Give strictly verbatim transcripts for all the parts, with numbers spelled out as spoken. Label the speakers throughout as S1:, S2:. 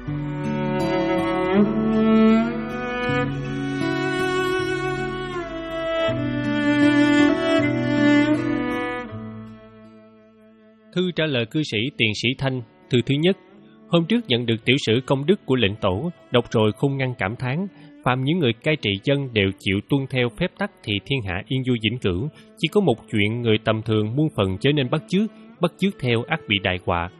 S1: Thư trả lời cư sĩ Tiền Sĩ Thanh. Thư thứ nhất. Hôm trước nhận được tiểu sử công đức của lệnh tổ, đọc rồi không ngăn cảm thán. Phàm những người cai trị dân đều chịu tuân theo phép tắc thì thiên hạ yên vui vĩnh cửu. Chỉ có một chuyện người tầm thường muôn phần trở nên bắt chước, bắt chước theo ắt bị đại họa.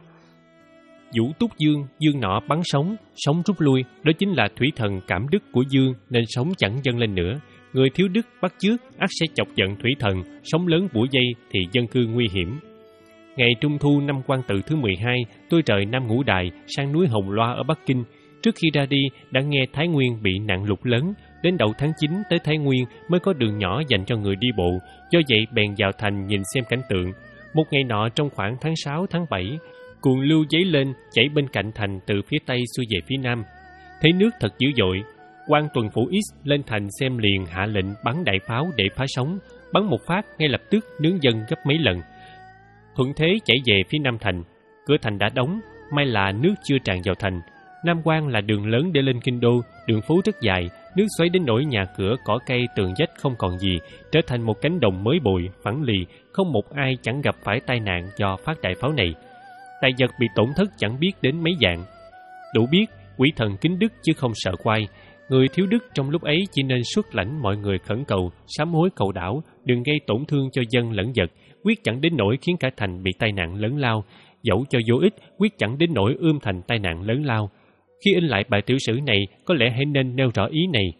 S1: Vũ túc dương, dương nọ bắn sóng, sóng rút lui, đó chính là thủy thần cảm đức của dương nên sóng chẳng dâng lên nữa. Người thiếu đức bắt chước ắt sẽ chọc giận thủy thần, sóng lớn bủa dây thì dân cư nguy hiểm. Ngày Trung Thu năm Quan Tự thứ mười hai, tôi rời Nam Ngũ Đài sang núi Hồng Loa ở Bắc Kinh. Trước khi ra đi, đã nghe Thái Nguyên bị nạn lụt lớn. Đến đầu tháng chín tới Thái Nguyên mới có đường nhỏ dành cho người đi bộ. Do vậy bèn vào thành nhìn xem cảnh tượng. Một ngày nọ trong khoảng tháng sáu, tháng bảy, cuồng lưu dấy lên chảy bên cạnh thành từ phía tây xuôi về phía nam. Thấy nước thật dữ dội, quan tuần phủ X lên thành xem liền hạ lệnh bắn đại pháo để phá sóng. Bắn một phát ngay lập tức nướng dâng gấp mấy lần. Thuận thế chảy về phía nam thành. Cửa thành đã đóng, may là nước chưa tràn vào thành. Nam Quan là đường lớn để lên kinh đô, đường phố rất dài, nước xoáy đến nỗi nhà cửa, cỏ cây, tường vách không còn gì, trở thành một cánh đồng mới bồi, phẳng lì, không một ai chẳng gặp phải tai nạn do phát đại pháo này. Tài vật bị tổn thất chẳng biết đến mấy dạng. Đủ biết, quỷ thần kính đức chứ không sợ quay. Người thiếu đức trong lúc ấy chỉ nên xuất lãnh mọi người khẩn cầu, sám hối cầu đảo, đừng gây tổn thương cho dân lẫn vật, quyết chẳng đến nỗi khiến cả thành bị tai nạn lớn lao. Dẫu cho vô ích, quyết chẳng đến nỗi ươm thành tai nạn lớn lao. Khi in lại bài tiểu sử này, có lẽ hãy nên nêu rõ ý này.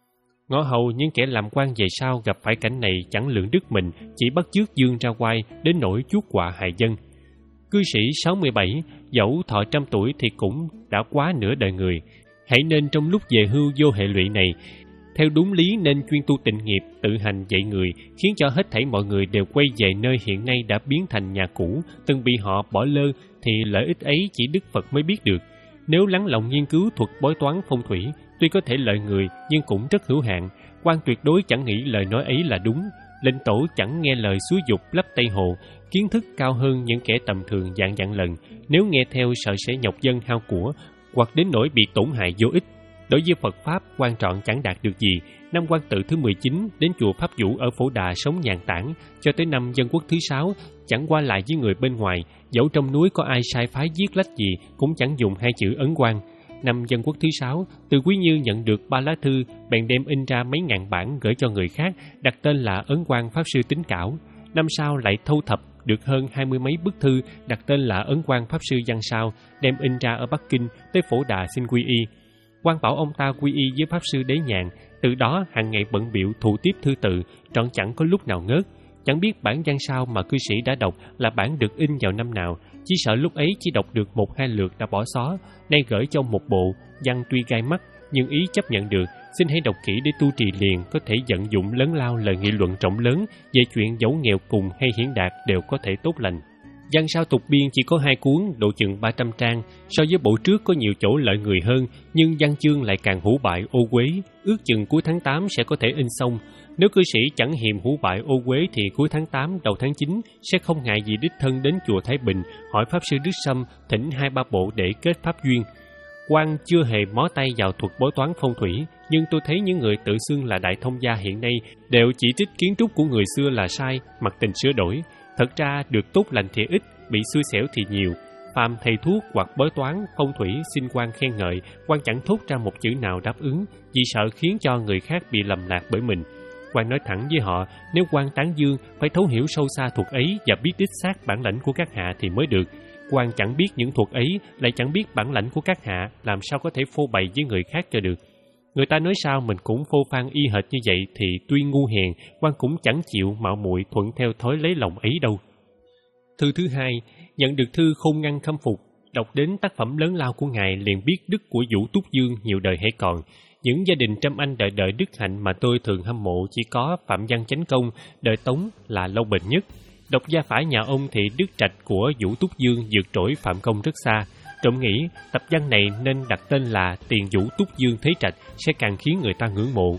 S1: Ngõ hầu những kẻ làm quan về sau gặp phải cảnh này chẳng lượng đức mình, chỉ bắt chước dương ra quai, đến nỗi chuốc họa hại dân. Cư sĩ sáu mươi bảy, dẫu thọ trăm tuổi thì cũng đã quá nửa đời người. Hãy nên trong lúc về hưu vô hệ lụy này, theo đúng lý nên chuyên tu tịnh nghiệp, tự hành dạy người, khiến cho hết thảy mọi người đều quay về nơi hiện nay đã biến thành nhà cũ, từng bị họ bỏ lơ, thì lợi ích ấy chỉ Đức Phật mới biết được. Nếu lắng lòng nghiên cứu thuật bói toán phong thủy, tuy có thể lợi người nhưng cũng rất hữu hạn. Quan tuyệt đối chẳng nghĩ lời nói ấy là đúng. Lệnh tổ chẳng nghe lời xúi dục lấp Tây Hồ, kiến thức cao hơn những kẻ tầm thường dạng dạng lần. Nếu nghe theo sợ sẽ nhọc dân hao của, hoặc đến nỗi bị tổn hại vô ích. Đối với Phật Pháp, quan trọng chẳng đạt được gì. Năm Quan Tự thứ mười chín, đến chùa Pháp Vũ ở Phổ Đà sống nhàn tản, cho tới năm Dân Quốc thứ sáu, chẳng qua lại với người bên ngoài, dẫu trong núi có ai sai phái giết lách gì, cũng chẳng dùng hai chữ ấn quan. Năm Dân Quốc thứ sáu, Từ Quý Như nhận được ba lá thư, bèn đem in ra mấy ngàn bản gửi cho người khác, đặt tên là Ấn Quan Pháp Sư Tính Cảo. Năm sau lại thâu thập được hơn hai mươi mấy bức thư, đặt tên là Ấn Quan Pháp Sư Văn Sao, đem in ra ở Bắc Kinh, tới Phổ Đà xin quy y. Quan bảo ông ta quy y với Pháp Sư Đế Nhàn, từ đó hàng ngày bận bịu thụ tiếp thư tự, trọn chẳng có lúc nào ngớt. Chẳng biết bản Văn Sao mà cư sĩ đã đọc là bản được in vào năm nào, chỉ sợ lúc ấy chỉ đọc được một hai lượt đã bỏ xó, nay gửi trong một bộ, văn tuy gai mắt, nhưng ý chấp nhận được, xin hãy đọc kỹ để tu trì liền, có thể vận dụng lớn lao lời nghị luận rộng lớn về chuyện dẫu nghèo cùng hay hiển đạt đều có thể tốt lành. Văn Sao tục biên chỉ có hai cuốn, độ chừng ba trăm trang, so với bộ trước có nhiều chỗ lợi người hơn, nhưng văn chương lại càng hủ bại ô uế, ước chừng cuối tháng tám sẽ có thể in xong. Nếu cư sĩ chẳng hiềm hủ bại ô uế thì cuối tháng tám, đầu tháng chín sẽ không ngại gì đích thân đến chùa Thái Bình, hỏi Pháp Sư Đức Sâm, thỉnh hai ba bộ để kết pháp duyên. Quan chưa hề mó tay vào thuật bói toán phong thủy, nhưng tôi thấy những người tự xưng là đại thông gia hiện nay đều chỉ trích kiến trúc của người xưa là sai, mặc tình sửa đổi. Thật ra được tốt lành thì ít, bị xui xẻo thì nhiều. Phàm thầy thuốc hoặc bói toán, phong thủy xin quan khen ngợi, quan chẳng thốt ra một chữ nào đáp ứng, vì sợ khiến cho người khác bị lầm lạc bởi mình. Quan nói thẳng với họ, nếu quan tán dương phải thấu hiểu sâu xa thuật ấy và biết đích xác bản lãnh của các hạ thì mới được. Quan chẳng biết những thuật ấy, lại chẳng biết bản lãnh của các hạ, làm sao có thể phô bày với người khác cho được. Người ta nói sao mình cũng phô phan y hệt như vậy thì tuy ngu hèn, quan cũng chẳng chịu mạo muội thuận theo thói lấy lòng ấy đâu. Thư thứ hai, nhận được thư khôn ngăn khâm phục, đọc đến tác phẩm lớn lao của ngài liền biết đức của Vũ Túc Dương nhiều đời hãy còn. Những gia đình trăm anh đợi đợi đức hạnh mà tôi thường hâm mộ chỉ có Phạm Văn Chánh Công, đời Tống là lâu bền nhất. Đọc gia phả nhà ông thì đức trạch của Vũ Túc Dương vượt trội Phạm Công rất xa. Trộm nghĩ tập văn này nên đặt tên là Tiền Vũ Túc Dương Thế Trạch sẽ càng khiến người ta ngưỡng mộ.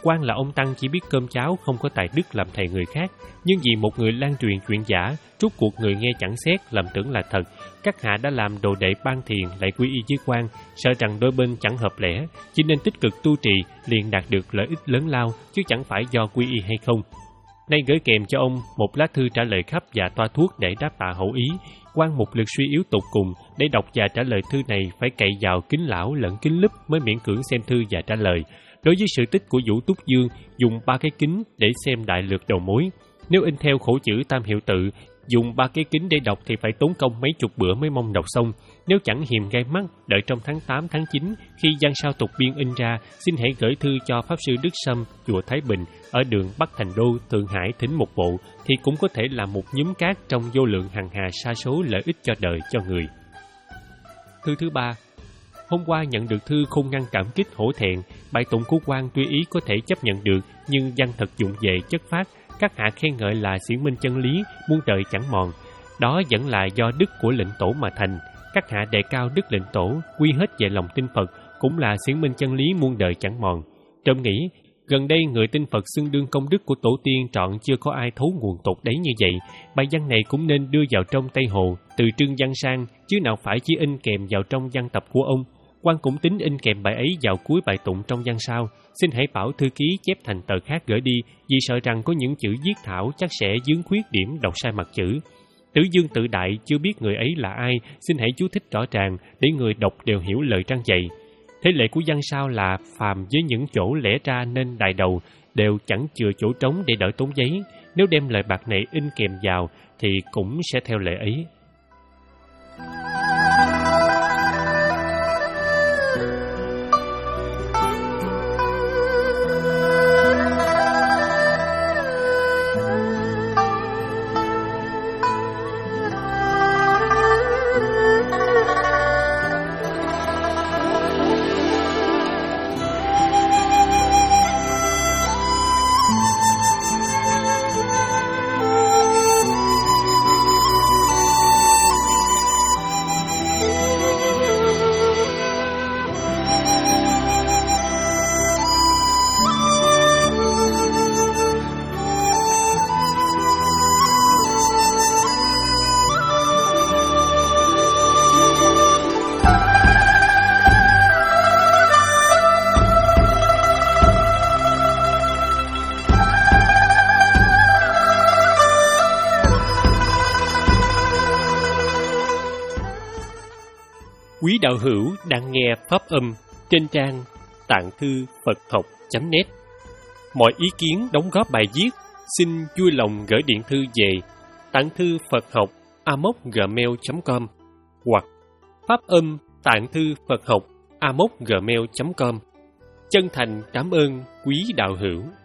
S1: Quan là ông Tăng chỉ biết cơm cháo, không có tài đức làm thầy người khác, nhưng vì một người lan truyền chuyện giả, rốt cuộc người nghe chẳng xét, làm tưởng là thật. Các hạ đã làm đồ đệ ban thiền lại quy y với Quan, sợ rằng đôi bên chẳng hợp lẽ, chỉ nên tích cực tu trì liền đạt được lợi ích lớn lao, chứ chẳng phải do quy y hay không. Nay gửi kèm cho ông một lá thư trả lời khắp và toa thuốc để đáp tạ hậu ý. Quan một lực suy yếu tột cùng, để đọc và trả lời thư này phải cậy vào kính lão lẫn kính lúp mới miễn cưỡng xem thư và trả lời. Đối với sự tích của Vũ Túc Dương, dùng ba cái kính để xem đại lược đầu mối. Nếu in theo khổ chữ tam hiệu tự, dùng ba cái kính để đọc thì phải tốn công mấy chục bữa mới mong đọc xong. Nếu chẳng hiềm gai mắt, đợi trong tháng tám, tháng chín, khi văn sao tục biên in ra, xin hãy gửi thư cho Pháp Sư Đức Sâm, chùa Thái Bình, ở đường Bắc Thành Đô, Thượng Hải thính một bộ, thì cũng có thể là một nhúm cát trong vô lượng hằng hà sa số lợi ích cho đời, cho người. Thư thứ ba. Hôm qua nhận được thư không ngăn cảm kích hổ thẹn, bài tụng của Quan tuy ý có thể chấp nhận được, nhưng văn thật dụng về chất phát, các hạ khen ngợi là xiển minh chân lý, muôn đời chẳng mòn. Đó vẫn là do đức của lệnh tổ mà thành. Các hạ đề cao đức lệnh tổ, quy hết về lòng tin Phật, cũng là xiển minh chân lý muôn đời chẳng mòn. Trộm nghĩ, gần đây người tin Phật xưng đương công đức của tổ tiên trọn chưa có ai thấu nguồn tột đấy như vậy. Bài văn này cũng nên đưa vào trong Tây Hồ, từ trưng văn sang, chứ nào phải chỉ in kèm vào trong văn tập của ông. Quan cũng tính in kèm bài ấy vào cuối bài tụng trong văn sau. Xin hãy bảo thư ký chép thành tờ khác gửi đi, vì sợ rằng có những chữ viết thảo chắc sẽ vướng khuyết điểm đọc sai mặt chữ. Tử Dương tự đại chưa biết người ấy là ai, xin hãy chú thích rõ ràng để người đọc đều hiểu lời trang dạy. Thế lệ của văn sau là phàm với những chỗ lẽ ra nên đài đầu đều chẳng chừa chỗ trống để đỡ tốn giấy. Nếu đem lời bạc này in kèm vào thì cũng sẽ theo lệ ấy. Quý đạo hữu đang nghe pháp âm trên trang tạng thư Phật học chấm net. Mọi ý kiến đóng góp bài viết xin vui lòng gửi điện thư về tạng thư Phật học a m o c gmail chấm com hoặc pháp âm tạng thư Phật học a m o c gmail chấm com. Chân thành cảm ơn quý đạo hữu.